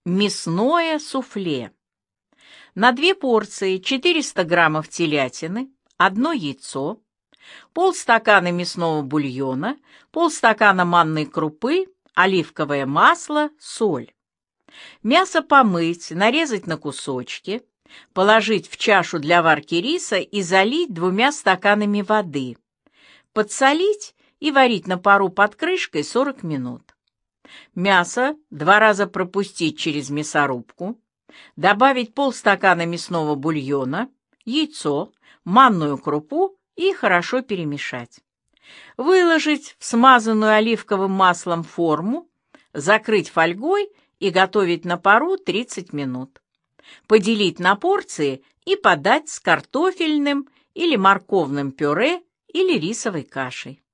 Мясное суфле. На 2 порции 400 граммов телятины, 1 яйцо, полстакана мясного бульона, полстакана манной крупы, оливковое масло, соль. Мясо помыть, нарезать на кусочки, положить в чашу для варки риса и залить 2 стаканами воды, подсолить и варить на пару под крышкой 40 минут. Мясо 2 раза пропустить через мясорубку, добавить полстакана мясного бульона, яйцо, манную крупу и хорошо перемешать. Выложить в смазанную оливковым маслом форму, закрыть фольгой и готовить на пару 30 минут. Поделить на порции и подать с картофельным или морковным пюре или рисовой кашей.